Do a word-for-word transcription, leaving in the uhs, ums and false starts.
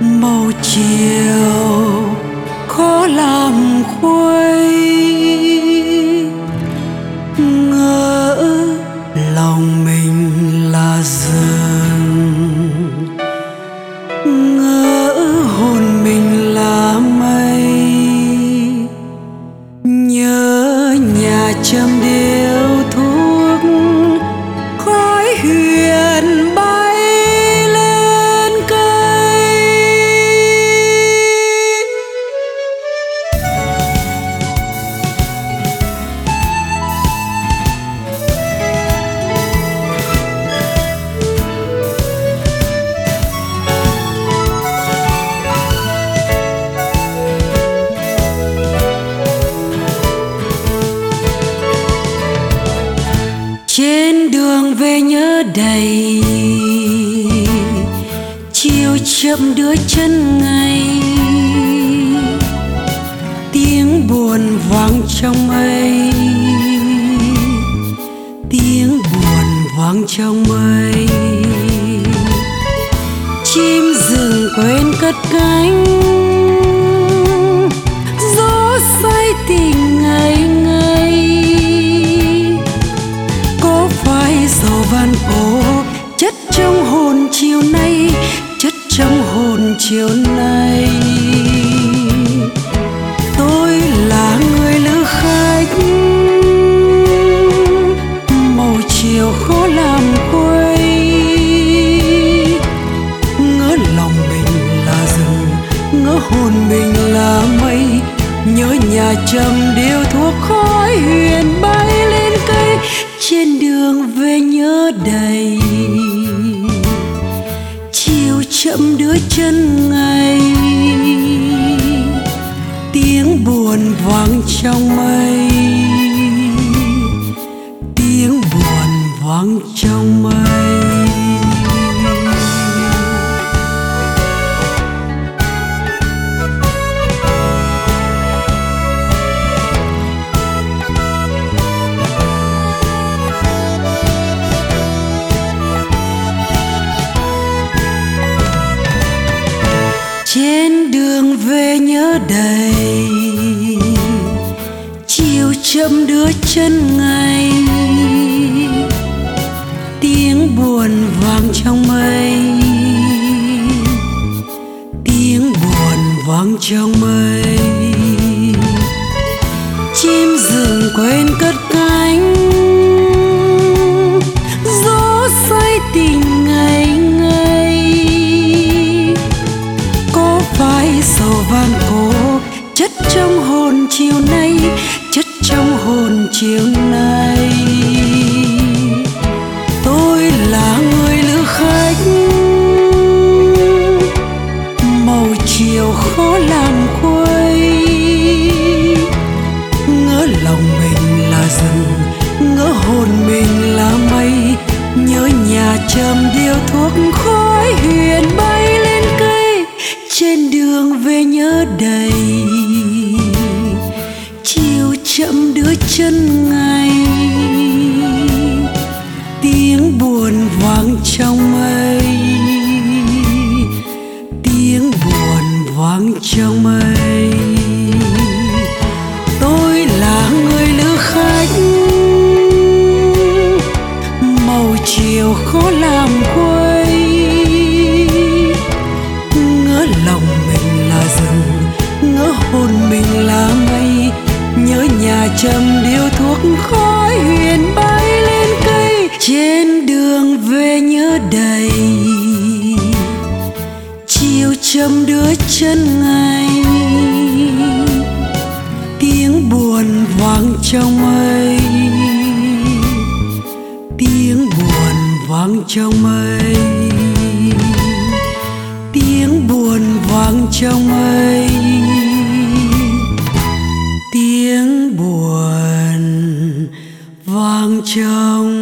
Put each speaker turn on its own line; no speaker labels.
màu chiều khó làm khuây, ngỡ lòng mình là rừng, ngỡ hồn mình là mây, nhớ nhà châm điếu thuốc khói huyền bay lên cây. Trên đường về nhớ đầy, chiều chậm đưa chân ngày, tiếng buồn vang trong mây, tiếng buồn vang trong mây. Chim rừng quên cất cánh, gió say tình ngày ngày. Dầu van cổ chất trong hồn chiều nay, chất trong hồn chiều nay. Tôi là người lữ khách, màu chiều khó làm khuây, ngỡ lòng mình là rừng, ngỡ hồn mình là mây, nhớ nhà châm điếu thuốc khói huyền bay lên cây. Trên đường về nhớ đầy, chiều chậm đưa chân ngày, tiếng buồn vang trong mây, tiếng buồn vang trong mây. Trên đường về nhớ đầy, chiều chậm đưa chân ngày, tiếng buồn vang trong mây, tiếng buồn vang trong mây. Chim rừng quên cất cánh, gió say tình ngày ngày. Phải sầu van cổ chất trong hồn chiều nay, chất trong hồn chiều nay. Tôi là người lữ khách, màu chiều khó làm khuây, ngỡ lòng mình là rừng, ngỡ hồn mình là mây, nhớ nhà châm điếu thuốc khói huyền bay lên cây. Trên đường về nhớ đầy, chiều chậm đưa chân ngày, tiếng buồn vang trong mây, tiếng buồn vang trong mây. Tôi là người lữ khách, màu chiều khó làm khuây, ngỡ lòng mình là rừng, ngỡ hồn mình là mây, nhớ nhà châm điếu thuốc khói huyền bay lên cây. Trên đường về nhớ đầy, chiều châm đưa chân ngày, tiếng buồn vang trong mây, tiếng buồn vang trong mây, tiếng buồn vang trong mây, tiếng buồn vang trong